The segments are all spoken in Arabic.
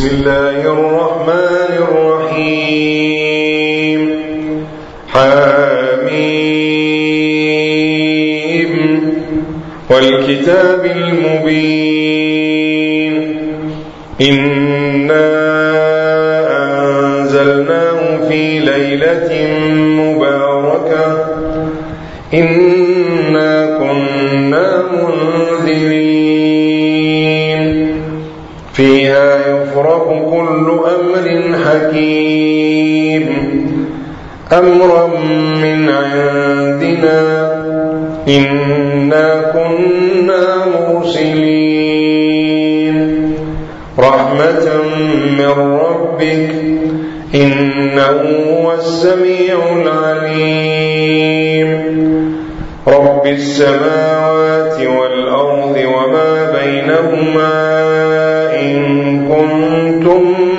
بسم الله الرحمن الرحيم. حميم والكتاب المبين. إنا أنزلناه في ليلة مباركة إنا كنا منذرين فيها يفرق كل أمر حكيم أمرا من عندنا إنا كنا مرسلين رحمة من ربك إنه هو السميع العليم رب السماوات والأرض وما بينهما إن كنتم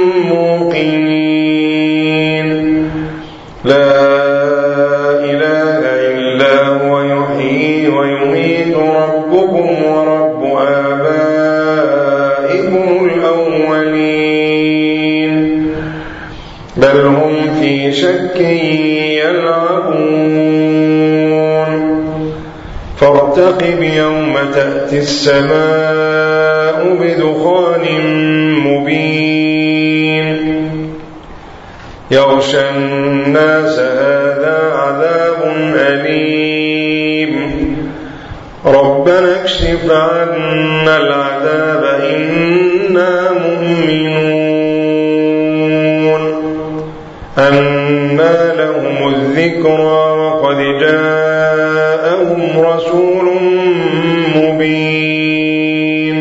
موقنين لا إله إلا هو يحيي ويميت ربكم ورب آبائكم الأولين بل هم في شك يلعبون فارتقب يوم تأتي السماء بدخان مبين يغشى الناس هذا عذاب أليم ربنا اكشف عنا العذاب إنا مؤمنون أنى لهم الذكرى وقد جاءهم رسول مبين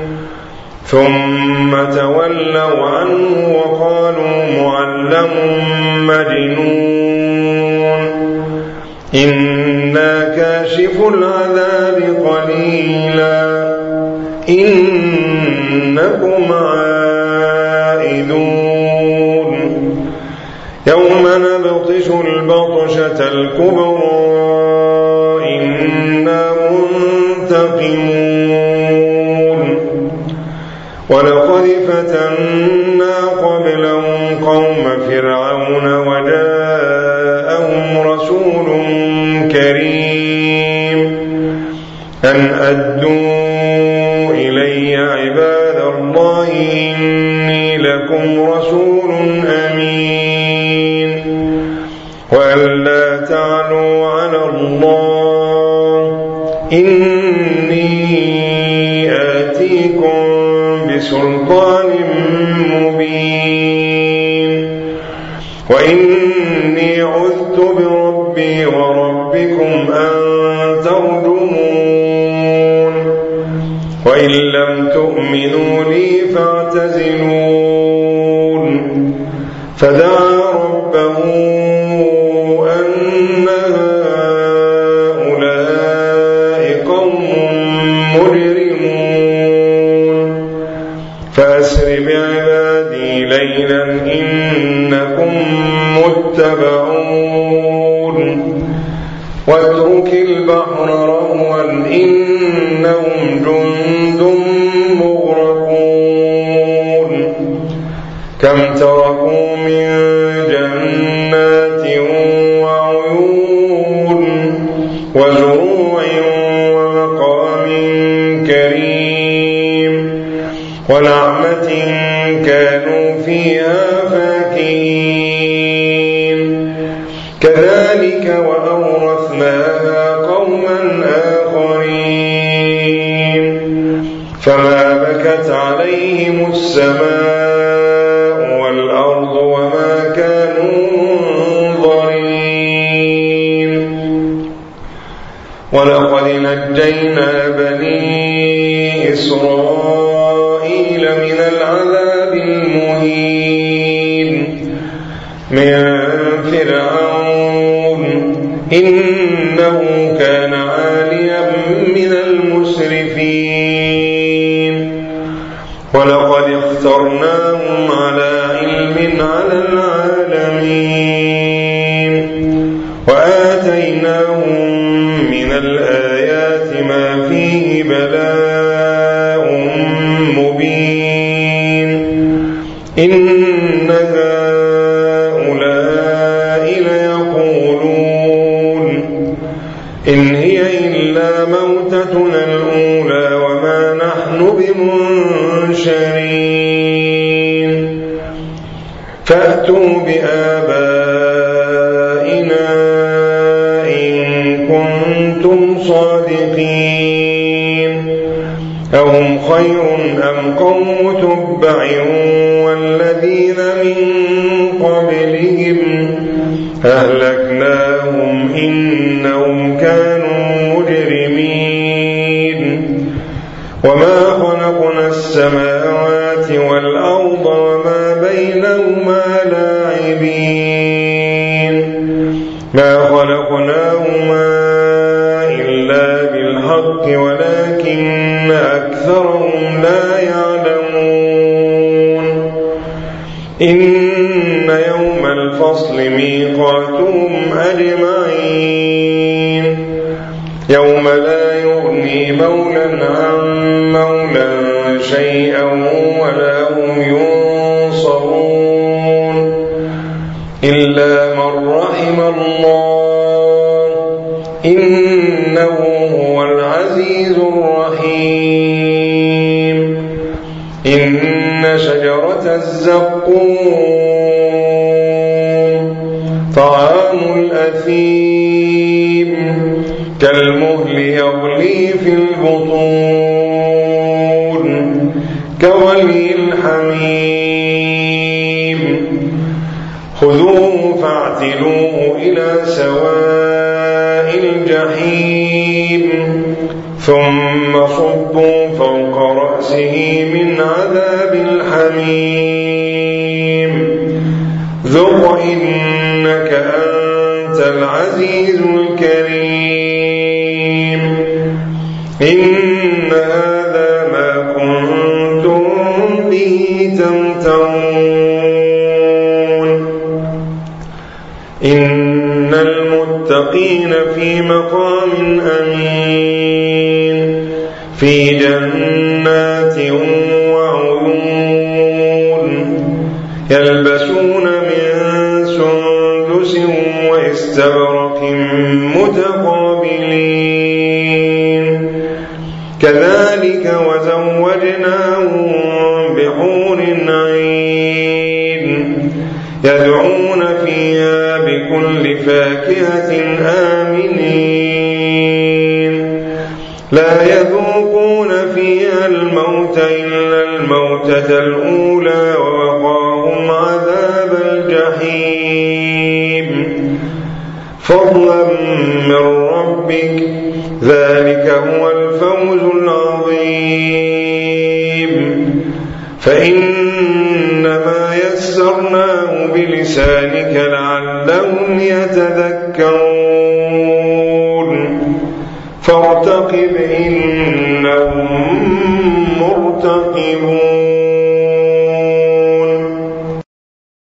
ثم تولوا عنه وقالوا معلم مجنون إنا كاشف العذاب قليلا إنكم عائدون يوم نبطش البطشة الكبرى إنا منتقمون ولقد فتنا قبلهم قوم فرعون وجاءهم رسول كريم أن أدوا إلي عباد الله إني لكم رسول أمين وأن لا تعلوا على الله إني آتيكم بسلطان مبين وإني عذت بربي وربكم أن ترجمون وإن لم تؤمنوا لي فاعتزلون فدعا ربه أن هؤلاء قوم مجرمون فأسر بعبادي ليلا إنكم متبعون واترك البحر رهوا إنهم جند مغرقون كم تركوا من جنات وعيون وزروع ومقام كريم ونعمة كانوا فيها فاكهين كذلك وأورثناها قوما آخرين فما بكت عليهم السماء والأرض وما كانوا منظرين ولقد نجينا بني إسرائيل من العذاب المهين من فرعون إنه كان عاليا من المسرفين ولقد اخترناهم على علم على العالمين وآتيناهم من الآيات ما فيه بلاء مبين إن هؤلاء ليقولون إن هي إلا موتتنا الأولى وما نحن بمنشرين فأتوا بآبائنا إن كنتم صادقين أهم خير أم قوم تبع والذين من قبلهم أهلكناهم إنهم كانوا مجرمين وما خلقنا السماوات والأرض وما بينهما لاعبين ما خلقناهما إلا بالحق ولكن أكثرهم لا يعلمون إن يوم الفصل ميقاتهم أجمعين يوم لا يغني مولى عن مولى شيئا ولا هم ينصرون إلا من رحم الله إنه هو العزيز الرحيم إن شجرة الزقوم طعام الأثيم كالمهل يغلي في البطون كغلي الحميم خذوه فاعتلوه إلى سواء الجحيم ثم صبوا فوق رأسه من عذاب الحميم ذق إنك أنت العزيز الكريم إن هذا ما كنتم به تمترون إن المتقين في مقام أمين في جنات وعيون يلبسون من سندس واستبرق متقابلين كذلك وزوجناهم بحور عين يدعون فيها بكل فاكهة آمنين لا يذوقون فيها الموت إلا الموتة الأولى ووقاهم عذاب الجحيم فضلا من ربك ذلك هو الفوز العظيم فإنما يسرناه بلسانك لعلهم يتذكرون فارتقب إنهم مرتقبون